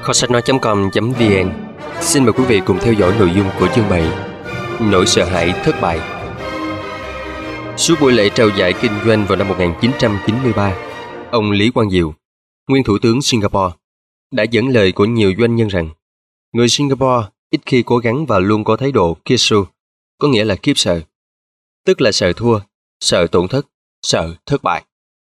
Kho sách nói.com.vn xin mời quý vị cùng theo dõi nội dung của chương 7 Nỗi sợ hãi thất bại. Suốt buổi lễ trao giải kinh doanh vào năm 1993, ông Lý Quang Diệu, nguyên thủ tướng Singapore, đã dẫn lời của nhiều doanh nhân rằng người Singapore ít khi cố gắng và luôn có thái độ kisu, có nghĩa là khiếp sợ, tức là sợ thua, sợ tổn thất, sợ thất bại.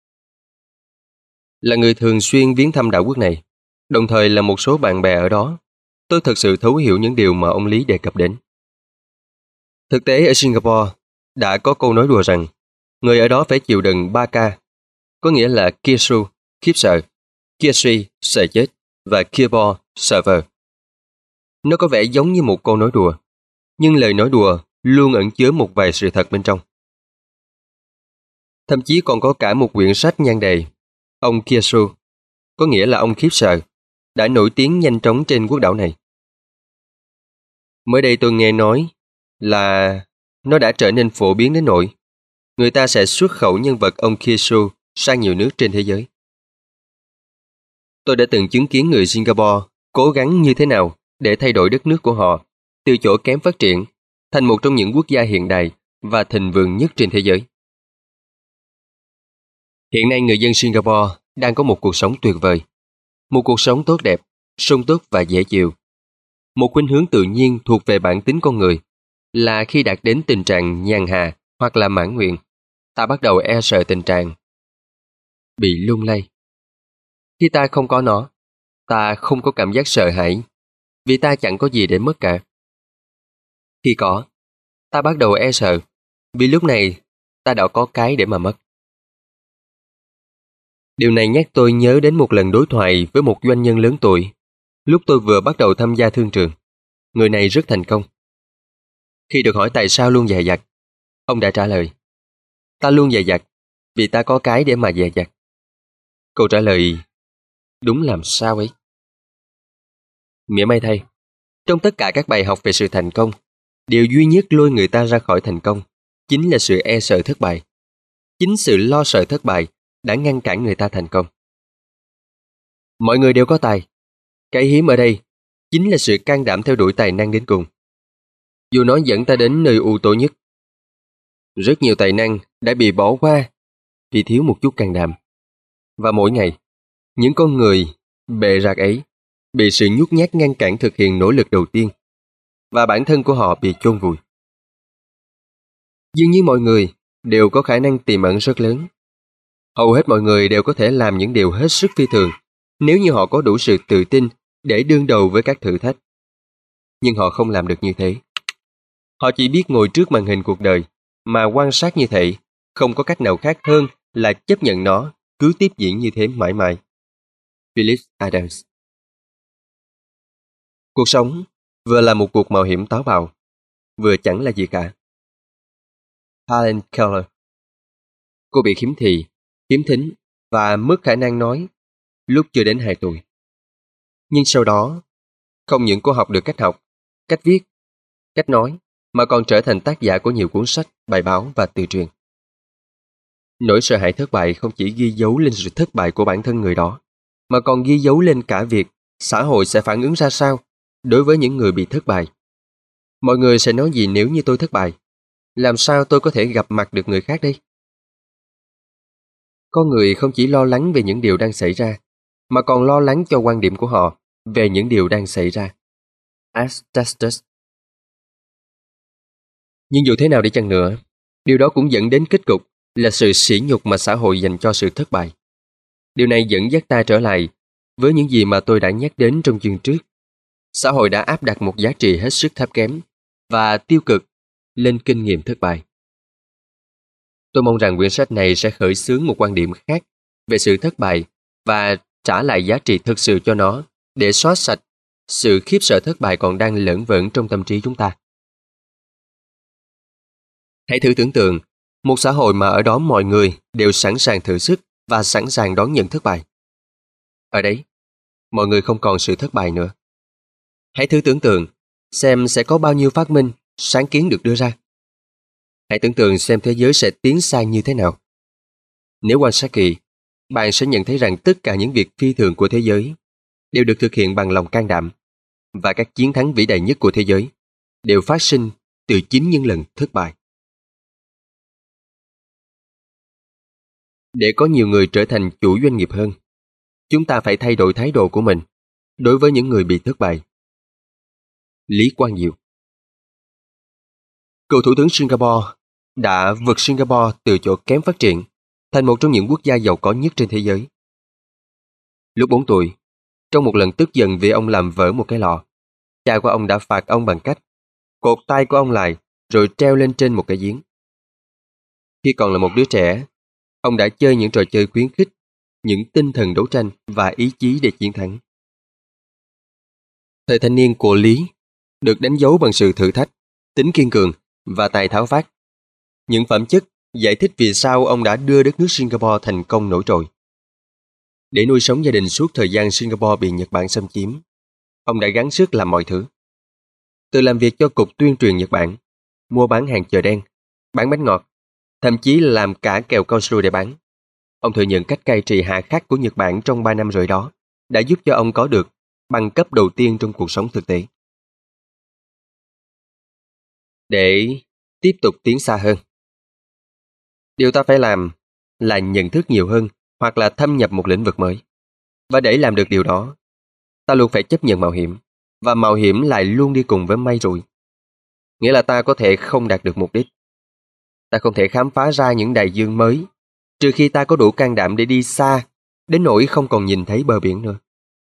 Là người thường xuyên viếng thăm đảo quốc này, đồng thời là một số bạn bè ở đó, tôi thật sự thấu hiểu những điều mà ông Lý đề cập đến. Thực tế ở Singapore, đã có câu nói đùa rằng người ở đó phải chịu đựng 3K, có nghĩa là kisu, khiếp sợ, kiasi, sợ chết, và kiabo, sợ vờ. Nó có vẻ giống như một câu nói đùa, nhưng lời nói đùa luôn ẩn chứa một vài sự thật bên trong. Thậm chí còn có cả một quyển sách nhan đề Ông Kiasu, có nghĩa là ông khiếp sợ, đã nổi tiếng nhanh chóng trên quốc đảo này. Mới đây tôi nghe nói là nó đã trở nên phổ biến đến nỗi người ta sẽ xuất khẩu nhân vật ông Kiasu sang nhiều nước trên thế giới. Tôi đã từng chứng kiến người Singapore cố gắng như thế nào để thay đổi đất nước của họ từ chỗ kém phát triển thành một trong những quốc gia hiện đại và thịnh vượng nhất trên thế giới. Hiện nay người dân Singapore đang có một cuộc sống tuyệt vời, một cuộc sống tốt đẹp, sung túc và dễ chịu. Một khuynh hướng tự nhiên thuộc về bản tính con người là khi đạt đến tình trạng nhàn hạ hoặc là mãn nguyện, ta bắt đầu e sợ tình trạng bị lung lay. Khi ta không có nó, ta không có cảm giác sợ hãi vì ta chẳng có gì để mất cả. Khi có, ta bắt đầu e sợ vì lúc này ta đã có cái để mà mất. Điều này nhắc tôi nhớ đến một lần đối thoại với một doanh nhân lớn tuổi lúc tôi vừa bắt đầu tham gia thương trường. Người này rất thành công. Khi được hỏi tại sao luôn dè dặt, ông đã trả lời: ta luôn dè dặt vì ta có cái để mà dè dặt. Câu trả lời đúng làm sao ấy. Mỉa mai thay, trong tất cả các bài học về sự thành công, điều duy nhất lôi người ta ra khỏi thành công chính là sự e sợ thất bại. Chính sự lo sợ thất bại đã ngăn cản người ta thành công. Mọi người đều có tài. Cái hiếm ở đây chính là sự can đảm theo đuổi tài năng đến cùng, dù nó dẫn ta đến nơi u tối nhất. Rất nhiều tài năng đã bị bỏ qua vì thiếu một chút can đảm. Và mỗi ngày, những con người bệ rạc ấy bị sự nhút nhát ngăn cản thực hiện nỗ lực đầu tiên, và bản thân của họ bị chôn vùi. Dường như mọi người đều có khả năng tiềm ẩn rất lớn. Hầu hết mọi người đều có thể làm những điều hết sức phi thường nếu như họ có đủ sự tự tin để đương đầu với các thử thách. Nhưng họ không làm được như thế. Họ chỉ biết ngồi trước màn hình cuộc đời mà quan sát như thế, không có cách nào khác hơn là chấp nhận nó cứ tiếp diễn như thế mãi mãi. Philip Adams. Cuộc sống vừa là một cuộc mạo hiểm táo bạo, vừa chẳng là gì cả. Helen Keller. Cô bị khiếm thị, khiếm thính và mất khả năng nói lúc chưa đến 2 tuổi. Nhưng sau đó, không những cô học được cách học, cách viết, cách nói, mà còn trở thành tác giả của nhiều cuốn sách, bài báo và từ truyền. Nỗi sợ hãi thất bại không chỉ ghi dấu lên sự thất bại của bản thân người đó, mà còn ghi dấu lên cả việc xã hội sẽ phản ứng ra sao đối với những người bị thất bại. Mọi người sẽ nói gì nếu như tôi thất bại? Làm sao tôi có thể gặp mặt được người khác đây? Con người không chỉ lo lắng về những điều đang xảy ra, mà còn lo lắng cho quan điểm của họ về những điều đang xảy ra. Astastus. Nhưng dù thế nào đi chăng nữa, điều đó cũng dẫn đến kết cục là sự sỉ nhục mà xã hội dành cho sự thất bại. Điều này dẫn dắt ta trở lại với những gì mà tôi đã nhắc đến trong chương trước. Xã hội đã áp đặt một giá trị hết sức thấp kém và tiêu cực lên kinh nghiệm thất bại. Tôi mong rằng quyển sách này sẽ khởi xướng một quan điểm khác về sự thất bại và trả lại giá trị thực sự cho nó để xóa sạch sự khiếp sợ thất bại còn đang lởn vởn trong tâm trí chúng ta. Hãy thử tưởng tượng một xã hội mà ở đó mọi người đều sẵn sàng thử sức và sẵn sàng đón nhận thất bại. Ở đấy, mọi người không còn sự thất bại nữa. Hãy thử tưởng tượng xem sẽ có bao nhiêu phát minh, sáng kiến được đưa ra. Hãy tưởng tượng xem thế giới sẽ tiến sang như thế nào. Nếu quan sát kỹ, bạn sẽ nhận thấy rằng tất cả những việc phi thường của thế giới đều được thực hiện bằng lòng can đảm, và các chiến thắng vĩ đại nhất của thế giới đều phát sinh từ chính những lần thất bại. Để có nhiều người trở thành chủ doanh nghiệp hơn, chúng ta phải thay đổi thái độ của mình đối với những người bị thất bại. Lý Quang Diệu. Cựu Thủ tướng Singapore đã vượt Singapore từ chỗ kém phát triển thành một trong những quốc gia giàu có nhất trên thế giới. Lúc 4 tuổi, trong một lần tức giận vì ông làm vỡ một cái lọ, cha của ông đã phạt ông bằng cách cột tay của ông lại rồi treo lên trên một cái giếng. Khi còn là một đứa trẻ, ông đã chơi những trò chơi khuyến khích những tinh thần đấu tranh và ý chí để chiến thắng. Thời thanh niên của Lý được đánh dấu bằng sự thử thách, tính kiên cường và tài tháo vát. Những phẩm chất giải thích vì sao ông đã đưa đất nước Singapore thành công nổi trội. Để nuôi sống gia đình suốt thời gian Singapore bị Nhật Bản xâm chiếm, ông đã gắng sức làm mọi thứ. Từ làm việc cho Cục Tuyên truyền Nhật Bản, mua bán hàng chợ đen, bán bánh ngọt, thậm chí là làm cả kẹo cao su để bán. Ông thừa nhận cách cai trị hà khắc của Nhật Bản trong 3 năm rưỡi đó đã giúp cho ông có được bằng cấp đầu tiên trong cuộc sống thực tế. Để tiếp tục tiến xa hơn, điều ta phải làm là nhận thức nhiều hơn hoặc là thâm nhập một lĩnh vực mới. Và để làm được điều đó, ta luôn phải chấp nhận mạo hiểm, và mạo hiểm lại luôn đi cùng với may rủi. Nghĩa là ta có thể không đạt được mục đích. Ta không thể khám phá ra những đại dương mới, trừ khi ta có đủ can đảm để đi xa, đến nỗi không còn nhìn thấy bờ biển nữa.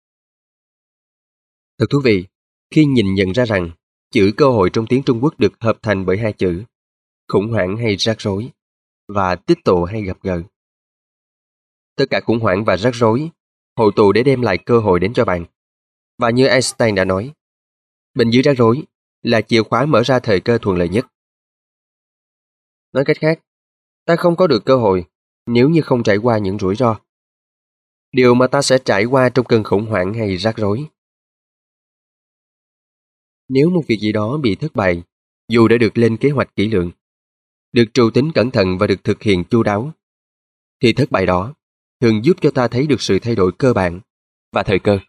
Thật thú vị, khi nhìn nhận ra rằng chữ cơ hội trong tiếng Trung Quốc được hợp thành bởi hai chữ khủng hoảng hay rắc rối, và tích tụ hay gặp gỡ. Tất cả khủng hoảng và rắc rối hội tụ để đem lại cơ hội đến cho bạn. Và như Einstein đã nói, bên dưới rắc rối là chìa khóa mở ra thời cơ thuận lợi nhất. Nói cách khác, ta không có được cơ hội nếu như không trải qua những rủi ro, điều mà ta sẽ trải qua trong cơn khủng hoảng hay rắc rối. Nếu một việc gì đó bị thất bại, dù đã được lên kế hoạch kỹ lưỡng, được trù tính cẩn thận và được thực hiện chu đáo, thì thất bại đó thường giúp cho ta thấy được sự thay đổi cơ bản và thời cơ.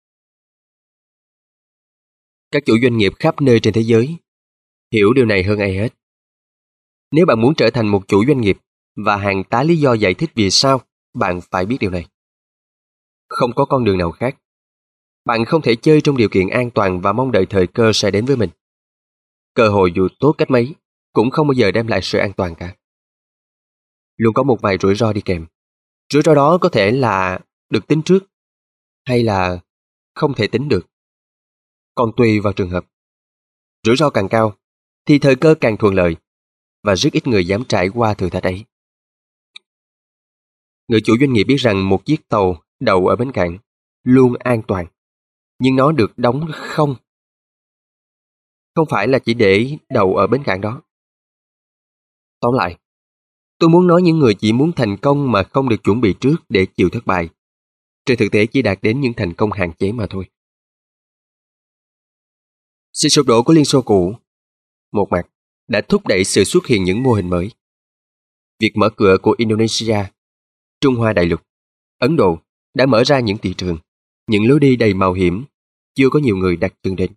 Các chủ doanh nghiệp khắp nơi trên thế giới hiểu điều này hơn ai hết. Nếu bạn muốn trở thành một chủ doanh nghiệp và hàng tá lý do giải thích vì sao, bạn phải biết điều này. Không có con đường nào khác. Bạn không thể chơi trong điều kiện an toàn và mong đợi thời cơ sẽ đến với mình. Cơ hội dù tốt cách mấy cũng không bao giờ đem lại sự an toàn cả. Luôn có một vài rủi ro đi kèm. Rủi ro đó có thể là được tính trước hay là không thể tính được. Còn tùy vào trường hợp. Rủi ro càng cao thì thời cơ càng thuận lợi, và rất ít người dám trải qua thử thách ấy. Người chủ doanh nghiệp biết rằng một chiếc tàu đậu ở bến cảng luôn an toàn, nhưng nó được đóng không phải là chỉ để đậu ở bến cảng đó. Tóm lại, tôi muốn nói những người chỉ muốn thành công mà không được chuẩn bị trước để chịu thất bại, trên thực tế chỉ đạt đến những thành công hạn chế mà thôi. Sự sụp đổ của Liên Xô cũ, một mặt, đã thúc đẩy sự xuất hiện những mô hình mới. Việc mở cửa của Indonesia, Trung Hoa Đại Lục, Ấn Độ đã mở ra những thị trường, những lối đi đầy mạo hiểm chưa có nhiều người đặt chân đến.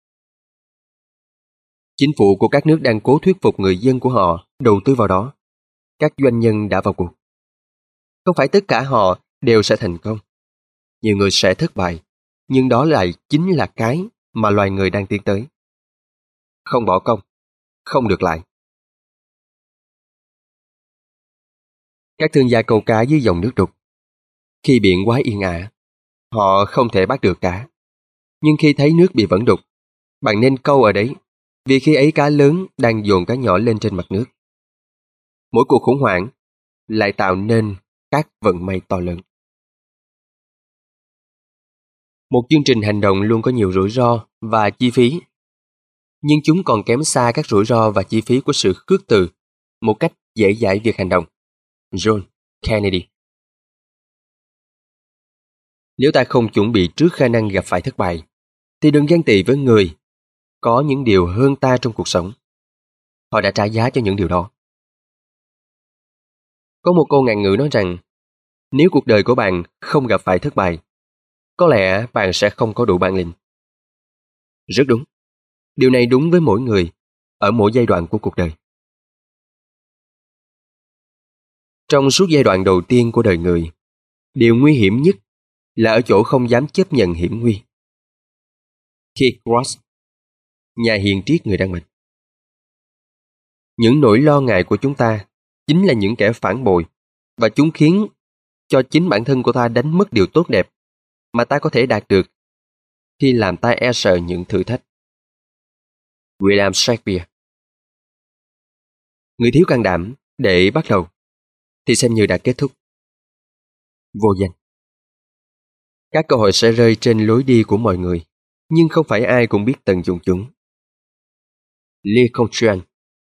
Chính phủ của các nước đang cố thuyết phục người dân của họ đầu tư vào đó. Các doanh nhân đã vào cuộc. Không phải tất cả họ đều sẽ thành công. Nhiều người sẽ thất bại, nhưng đó lại chính là cái mà loài người đang tiến tới. Không bỏ công, không được lại. Các thương gia câu cá dưới dòng nước đục. Khi biển quá yên ả, họ không thể bắt được cá. Nhưng khi thấy nước bị vẫn đục, bạn nên câu ở đấy, vì khi ấy cá lớn đang dồn cá nhỏ lên trên mặt nước. Mỗi cuộc khủng hoảng lại tạo nên các vận may to lớn. Một chương trình hành động luôn có nhiều rủi ro và chi phí, nhưng chúng còn kém xa các rủi ro và chi phí của sự khước từ một cách dễ dãi việc hành động. John Kennedy. Nếu ta không chuẩn bị trước khả năng gặp phải thất bại, thì đừng ghen tị với người có những điều hơn ta trong cuộc sống. Họ đã trả giá cho những điều đó. Có một câu ngạn ngữ nói rằng, nếu cuộc đời của bạn không gặp phải thất bại, có lẽ bạn sẽ không có đủ bản lĩnh. Rất đúng. Điều này đúng với mỗi người, ở mỗi giai đoạn của cuộc đời. Trong suốt giai đoạn đầu tiên của đời người, điều nguy hiểm nhất là ở chỗ không dám chấp nhận hiểm nguy. Keith Ross, nhà hiền triết người Đan Mạch. Những nỗi lo ngại của chúng ta chính là những kẻ phản bội, và chúng khiến cho chính bản thân của ta đánh mất điều tốt đẹp mà ta có thể đạt được khi làm ta e sợ những thử thách. William Shakespeare. Người thiếu can đảm để bắt đầu thì xem như đã kết thúc. Vô danh. Các cơ hội sẽ rơi trên lối đi của mọi người, nhưng không phải ai cũng biết tận dụng chúng. Lee Contrean.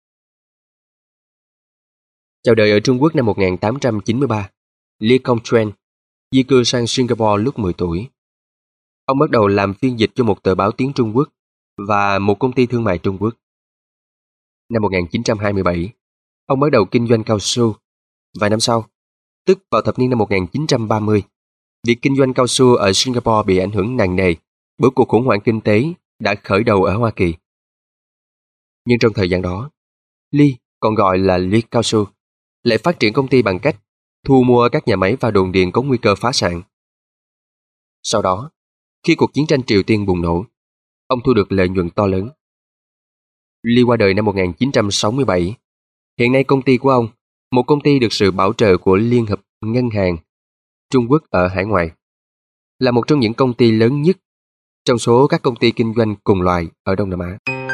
Chào đời ở Trung Quốc năm 1893, Lee Contrean di cư sang Singapore lúc 10 tuổi. Ông bắt đầu làm phiên dịch cho một tờ báo tiếng Trung Quốc và một công ty thương mại Trung Quốc. Năm 1927, ông bắt đầu kinh doanh cao su. Vài năm sau, tức vào thập niên năm 1930, việc kinh doanh cao su ở Singapore bị ảnh hưởng nặng nề bởi cuộc khủng hoảng kinh tế đã khởi đầu ở Hoa Kỳ. Nhưng trong thời gian đó, Lee, còn gọi là Lee Cao su, lại phát triển công ty bằng cách thu mua các nhà máy và đồn điền có nguy cơ phá sản. Sau đó, khi cuộc chiến tranh Triều Tiên bùng nổ, ông thu được lợi nhuận to lớn. Lee qua đời năm 1967. Hiện nay công ty của ông, một công ty được sự bảo trợ của Liên hợp Ngân hàng Trung Quốc ở hải ngoại, là một trong những công ty lớn nhất trong số các công ty kinh doanh cùng loại ở Đông Nam Á.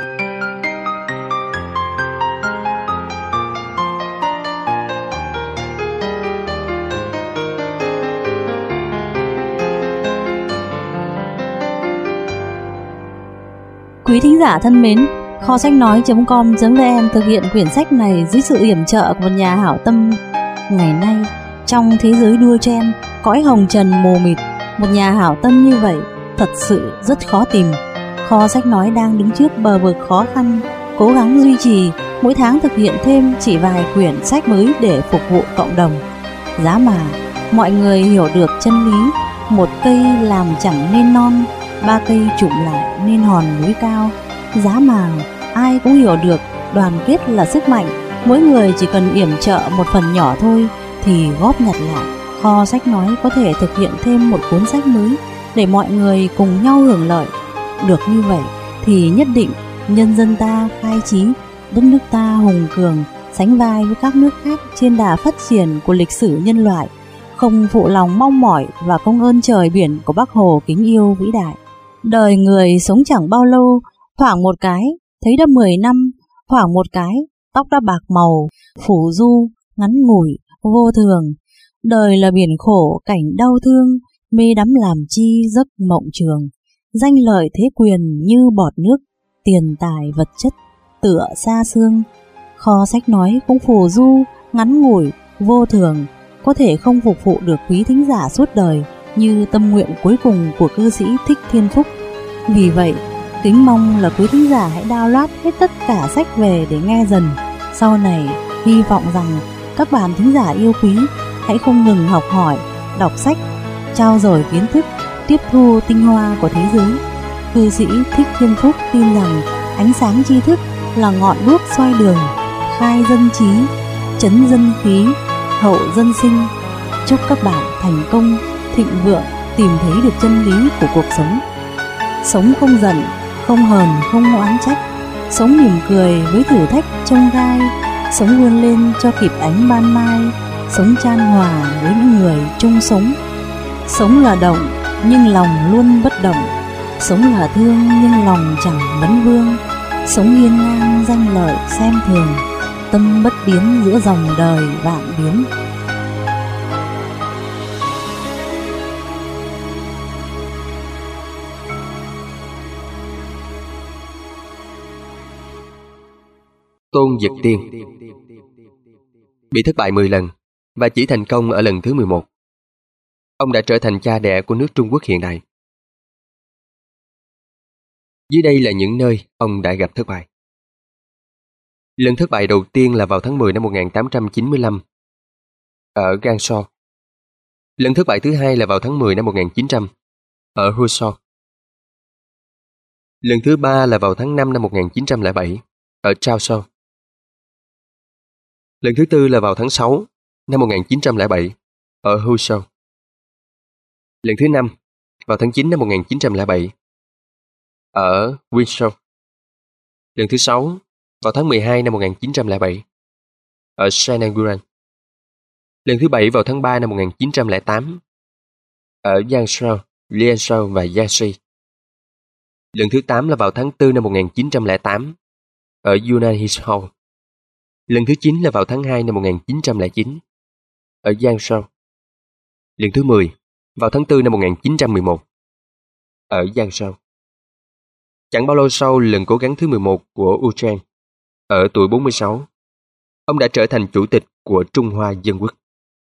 Quý thính giả thân mến, kho sách nói.com.vn thực hiện quyển sách này dưới sự yểm trợ của một nhà hảo tâm. Ngày nay, trong thế giới đua chen, cõi hồng trần mù mịt, một nhà hảo tâm như vậy thật sự rất khó tìm. Kho sách nói đang đứng trước bờ vực khó khăn, cố gắng duy trì, mỗi tháng thực hiện thêm chỉ vài quyển sách mới để phục vụ cộng đồng. Giá mà mọi người hiểu được chân lý, một cây làm chẳng nên non, ba cây chụm lại nên hòn núi cao. Giá mà ai cũng hiểu được đoàn kết là sức mạnh, mỗi người chỉ cần yểm trợ một phần nhỏ thôi thì góp nhặt lại, kho sách nói có thể thực hiện thêm một cuốn sách mới để mọi người cùng nhau hưởng lợi. Được như vậy thì nhất định nhân dân ta khai trí, đất nước ta hùng cường, sánh vai với các nước khác trên đà phát triển của lịch sử nhân loại, không phụ lòng mong mỏi và công ơn trời biển của Bác Hồ kính yêu vĩ đại. Đời người sống chẳng bao lâu, thoảng một cái thấy đã 10 năm, thoảng một cái tóc đã bạc màu, phủ du, ngắn ngủi, vô thường. Đời là biển khổ, cảnh đau thương, mê đắm làm chi giấc mộng trường. Danh lợi thế quyền như bọt nước, tiền tài vật chất tựa xa xương. Kho sách nói cũng phù du, ngắn ngủi, vô thường, có thể không phục vụ được quý thính giả suốt đời như tâm nguyện cuối cùng của cư sĩ Thích Thiên Phúc. Vì vậy, kính mong là quý thính giả hãy download hết tất cả sách về để nghe dần. Sau này, hy vọng rằng các bạn thính giả yêu quý hãy không ngừng học hỏi, đọc sách, trao dồi kiến thức, tiếp thu tinh hoa của thế giới. Cư sĩ Thích Thiên Phúc tin rằng ánh sáng tri thức là ngọn đuốc soi đường, khai dân trí, trấn dân khí, hậu dân sinh. Chúc các bạn thành công, thịnh vượng, tìm thấy được chân lý của cuộc sống. Sống không giận, không hờn, không oán trách, sống mỉm cười với thử thách chông gai, sống vươn lên cho kịp ánh ban mai, sống chan hòa với những người chung sống. Sống là động nhưng lòng luôn bất động, sống là thương nhưng lòng chẳng vấn vương, sống hiên ngang danh lợi xem thường, tâm bất biến giữa dòng đời vạn biến. Tôn Dực Tiên bị thất bại 10 lần và chỉ thành công ở lần thứ 11. Ông đã trở thành cha đẻ của nước Trung Quốc hiện đại. Dưới đây là những nơi ông đã gặp thất bại. Lần thất bại đầu tiên là vào tháng 10 năm 1895 ở Gansu. Lần thất bại thứ hai là vào tháng 10 năm 1900 ở Rousseau. Lần thứ 3 là vào tháng 5 năm 1907 ở Chausson. Lần thứ 4 là vào tháng 6 năm 1907 ở Rousseau. Lần thứ 5 vào tháng 9 năm 1907 ở Windsor. Lần thứ 6 vào tháng 12 năm 1907 ở Saint-Anguin. Lần thứ 7 vào tháng 3 năm 1908 ở Yangshan, Lienzhou và Yanxi. Lần thứ 8 là vào tháng 4 năm 1908 ở Yunnan Hills Hall. Lần thứ 9 là vào tháng 2 năm 1909 ở Yangshan. Lần thứ 10 vào tháng 4 năm 1911 ở Yangshan. Chẳng bao lâu sau lần cố gắng thứ 11 của Uchen, ở tuổi 46, ông đã trở thành chủ tịch của Trung Hoa Dân Quốc.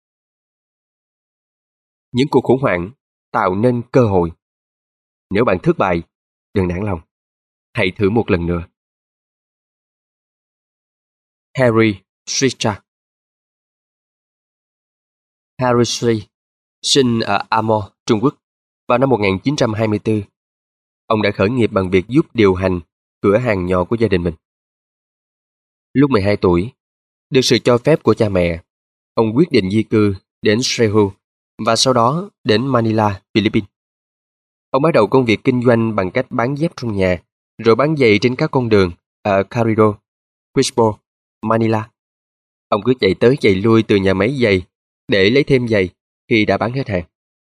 Những cuộc khủng hoảng tạo nên cơ hội. Nếu bạn thất bại, đừng nản lòng. Hãy thử một lần nữa. Harry Schrichter. Harry Schrichter sinh ở Amor, Trung Quốc vào năm 1924. Ông đã khởi nghiệp bằng việc giúp điều hành cửa hàng nhỏ của gia đình mình. Lúc 12 tuổi, được sự cho phép của cha mẹ, ông quyết định di cư đến Seoul và sau đó đến Manila, Philippines. Ông bắt đầu công việc kinh doanh bằng cách bán dép trong nhà, rồi bán giày trên các con đường ở Carrillo, Quispo, Manila. Ông cứ chạy tới chạy lui từ nhà máy giày để lấy thêm giày khi đã bán hết hàng.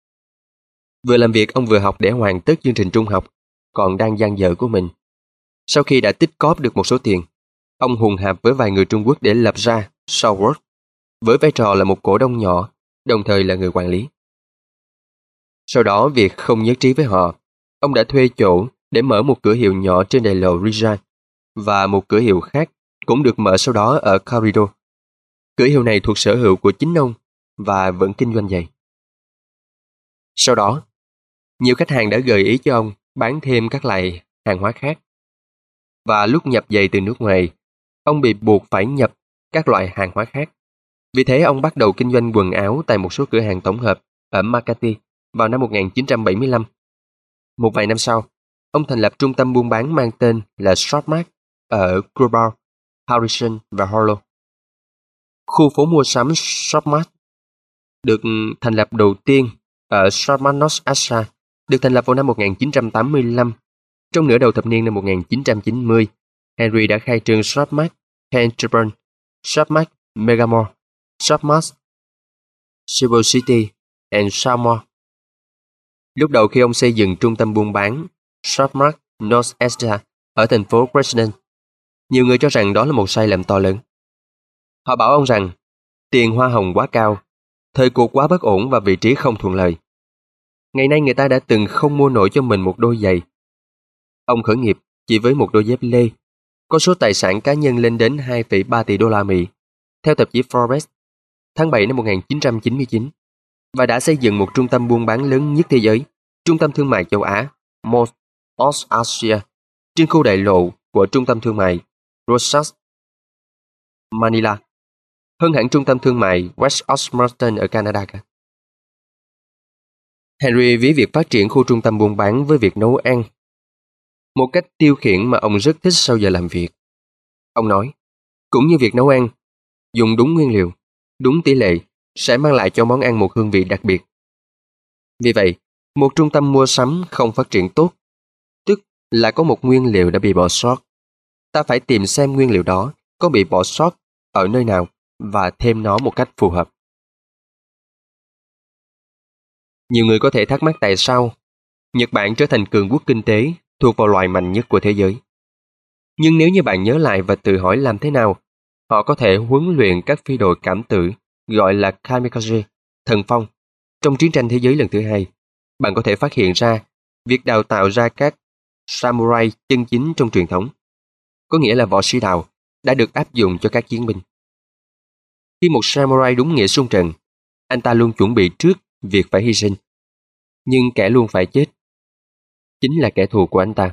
Vừa làm việc, ông vừa học để hoàn tất chương trình trung học còn đang dang dở của mình. Sau khi đã tích cóp được một số tiền, ông hùn hạp với vài người Trung Quốc để lập ra Southworth, với vai trò là một cổ đông nhỏ, đồng thời là người quản lý. Sau đó, việc không nhất trí với họ, ông đã thuê chỗ để mở một cửa hiệu nhỏ trên đại lộ Regent và một cửa hiệu khác cũng được mở sau đó ở Carrillo. Cửa hiệu này thuộc sở hữu của chính ông và vẫn kinh doanh giày. Sau đó, nhiều khách hàng đã gợi ý cho ông bán thêm các loại hàng hóa khác. Và lúc nhập giày từ nước ngoài, ông bị buộc phải nhập các loại hàng hóa khác. Vì thế ông bắt đầu kinh doanh quần áo tại một số cửa hàng tổng hợp ở Makati vào năm 1975. Một vài năm sau, ông thành lập trung tâm buôn bán mang tên là Shopmart ở Grubauer, Harrison và Harlow. Khu phố mua sắm Shopmart được thành lập đầu tiên ở Shopmart North Asia, được thành lập vào năm 1985. Trong nửa đầu thập niên năm 1990, Henry đã khai trương Shopmart Canterbury, Shopmart Megamall, Shopmart Cebu City and Saumur. Lúc đầu khi ông xây dựng trung tâm buôn bán Shopmart North Asia ở thành phố Dresden, nhiều người cho rằng đó là một sai lầm to lớn. Họ bảo ông rằng tiền hoa hồng quá cao, thời cuộc quá bất ổn và vị trí không thuận lợi. Ngày nay người ta đã từng không mua nổi cho mình một đôi giày. Ông khởi nghiệp chỉ với một đôi dép lê, có số tài sản cá nhân lên đến 2,3 tỷ đô la Mỹ, theo tạp chí Forbes, tháng 7 năm 1999, và đã xây dựng một trung tâm buôn bán lớn nhất thế giới, trung tâm thương mại châu Á, Mall of Asia, trên khu đại lộ của trung tâm thương mại Rosas, Manila, hơn hẳn trung tâm thương mại West Osmarton ở Canada. Henry ví việc phát triển khu trung tâm buôn bán với việc nấu ăn, một cách tiêu khiển mà ông rất thích sau giờ làm việc. Ông nói, cũng như việc nấu ăn, dùng đúng nguyên liệu, đúng tỷ lệ sẽ mang lại cho món ăn một hương vị đặc biệt. Vì vậy, một trung tâm mua sắm không phát triển tốt, tức là có một nguyên liệu đã bị bỏ sót. Ta phải tìm xem nguyên liệu đó có bị bỏ sót ở nơi nào và thêm nó một cách phù hợp. Nhiều người có thể thắc mắc tại sao Nhật Bản trở thành cường quốc kinh tế thuộc vào loại mạnh nhất của thế giới. Nhưng nếu như bạn nhớ lại và tự hỏi làm thế nào họ có thể huấn luyện các phi đội cảm tử gọi là kamikaze, thần phong, trong chiến tranh thế giới lần thứ hai, bạn có thể phát hiện ra việc đào tạo ra các samurai chân chính trong truyền thống, có nghĩa là võ sĩ đạo, đã được áp dụng cho các chiến binh. Khi một samurai đúng nghĩa xung trận, anh ta luôn chuẩn bị trước việc phải hy sinh. Nhưng kẻ luôn phải chết chính là kẻ thù của anh ta.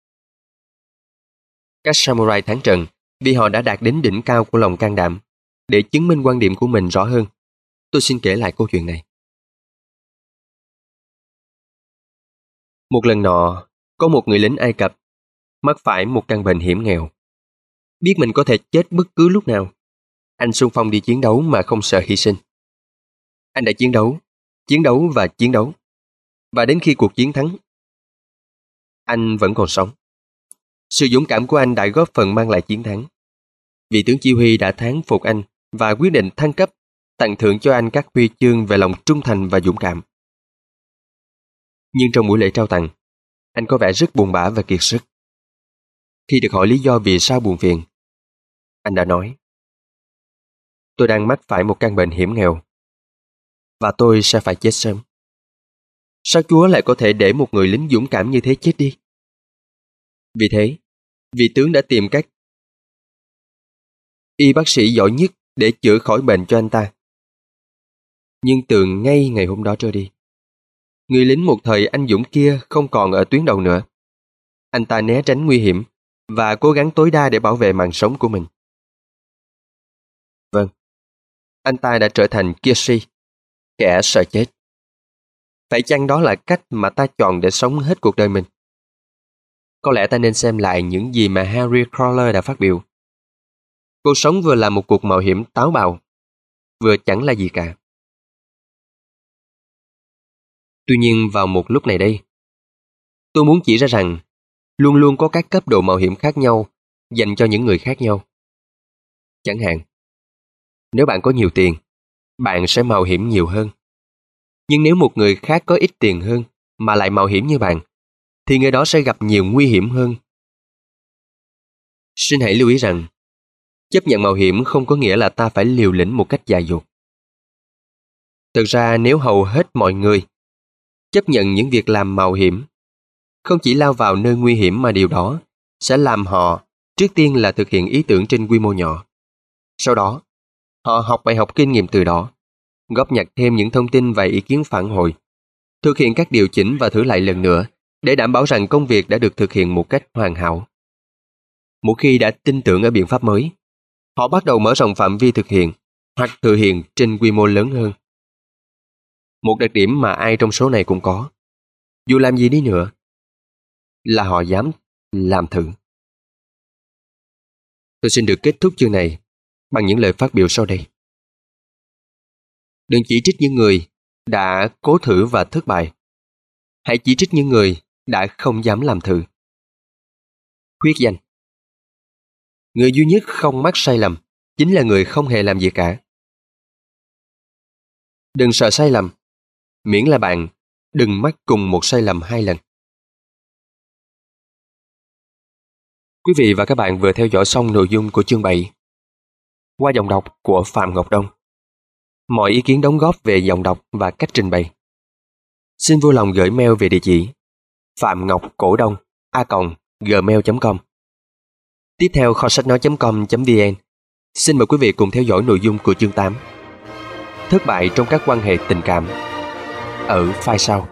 Các samurai thắng trận vì họ đã đạt đến đỉnh cao của lòng can đảm. Để chứng minh quan điểm của mình rõ hơn, tôi xin kể lại câu chuyện này. Một lần nọ, có một người lính Ai Cập mắc phải một căn bệnh hiểm nghèo. Biết mình có thể chết bất cứ lúc nào, anh xung phong đi chiến đấu mà không sợ hy sinh. Anh đã chiến đấu và chiến đấu. Và đến khi cuộc chiến thắng, anh vẫn còn sống. Sự dũng cảm của anh đã góp phần mang lại chiến thắng. Vị tướng chỉ huy đã thán phục anh và quyết định thăng cấp, tặng thưởng cho anh các huy chương về lòng trung thành và dũng cảm. Nhưng trong buổi lễ trao tặng, anh có vẻ rất buồn bã và kiệt sức. Khi được hỏi lý do vì sao buồn phiền, anh đã nói: "Tôi đang mắc phải một căn bệnh hiểm nghèo, và tôi sẽ phải chết sớm. Sao Chúa lại có thể để một người lính dũng cảm như thế chết đi?" Vì thế, vị tướng đã tìm các y bác sĩ giỏi nhất để chữa khỏi bệnh cho anh ta. Nhưng từ ngay ngày hôm đó trở đi, người lính một thời anh dũng kia không còn ở tuyến đầu nữa. Anh ta né tránh nguy hiểm và cố gắng tối đa để bảo vệ mạng sống của mình. Vâng, anh ta đã trở thành Kirsi, kẻ sợ chết. Phải chăng đó là cách mà ta chọn để sống hết cuộc đời mình? Có lẽ ta nên xem lại những gì mà Henry Crawler đã phát biểu. Cuộc sống vừa là một cuộc mạo hiểm táo bạo, vừa chẳng là gì cả. Tuy nhiên vào một lúc này đây, tôi muốn chỉ ra rằng luôn luôn có các cấp độ mạo hiểm khác nhau dành cho những người khác nhau. Chẳng hạn, nếu bạn có nhiều tiền, bạn sẽ mạo hiểm nhiều hơn. Nhưng nếu một người khác có ít tiền hơn mà lại mạo hiểm như bạn, thì người đó sẽ gặp nhiều nguy hiểm hơn. Xin hãy lưu ý rằng, chấp nhận mạo hiểm không có nghĩa là ta phải liều lĩnh một cách dại dột. Thực ra nếu hầu hết mọi người chấp nhận những việc làm mạo hiểm, không chỉ lao vào nơi nguy hiểm mà điều đó sẽ làm họ trước tiên là thực hiện ý tưởng trên quy mô nhỏ. Sau đó, họ học bài học kinh nghiệm từ đó, góp nhặt thêm những thông tin và ý kiến phản hồi, thực hiện các điều chỉnh và thử lại lần nữa để đảm bảo rằng công việc đã được thực hiện một cách hoàn hảo. Một khi đã tin tưởng ở biện pháp mới, họ bắt đầu mở rộng phạm vi thực hiện hoặc thực hiện trên quy mô lớn hơn. Một đặc điểm mà ai trong số này cũng có, dù làm gì đi nữa, là họ dám làm thử. Tôi xin được kết thúc chương này bằng những lời phát biểu sau đây. Đừng chỉ trích những người đã cố thử và thất bại. Hãy chỉ trích những người đã không dám làm thử. Khuyết danh: người duy nhất không mắc sai lầm chính là người không hề làm gì cả. Đừng sợ sai lầm, miễn là bạn đừng mắc cùng một sai lầm 2 lần. Quý vị và các bạn vừa theo dõi xong nội dung của chương 7 qua giọng đọc của Phạm Ngọc Đông. Mọi ý kiến đóng góp về giọng đọc và cách trình bày, xin vui lòng gửi mail về địa chỉ phạm ngọc cổ đông a@gmail.com. Tiếp theo kho sách nói.com.vn, xin mời quý vị cùng theo dõi nội dung của chương 8: Thất bại trong các quan hệ tình cảm, ở file sau.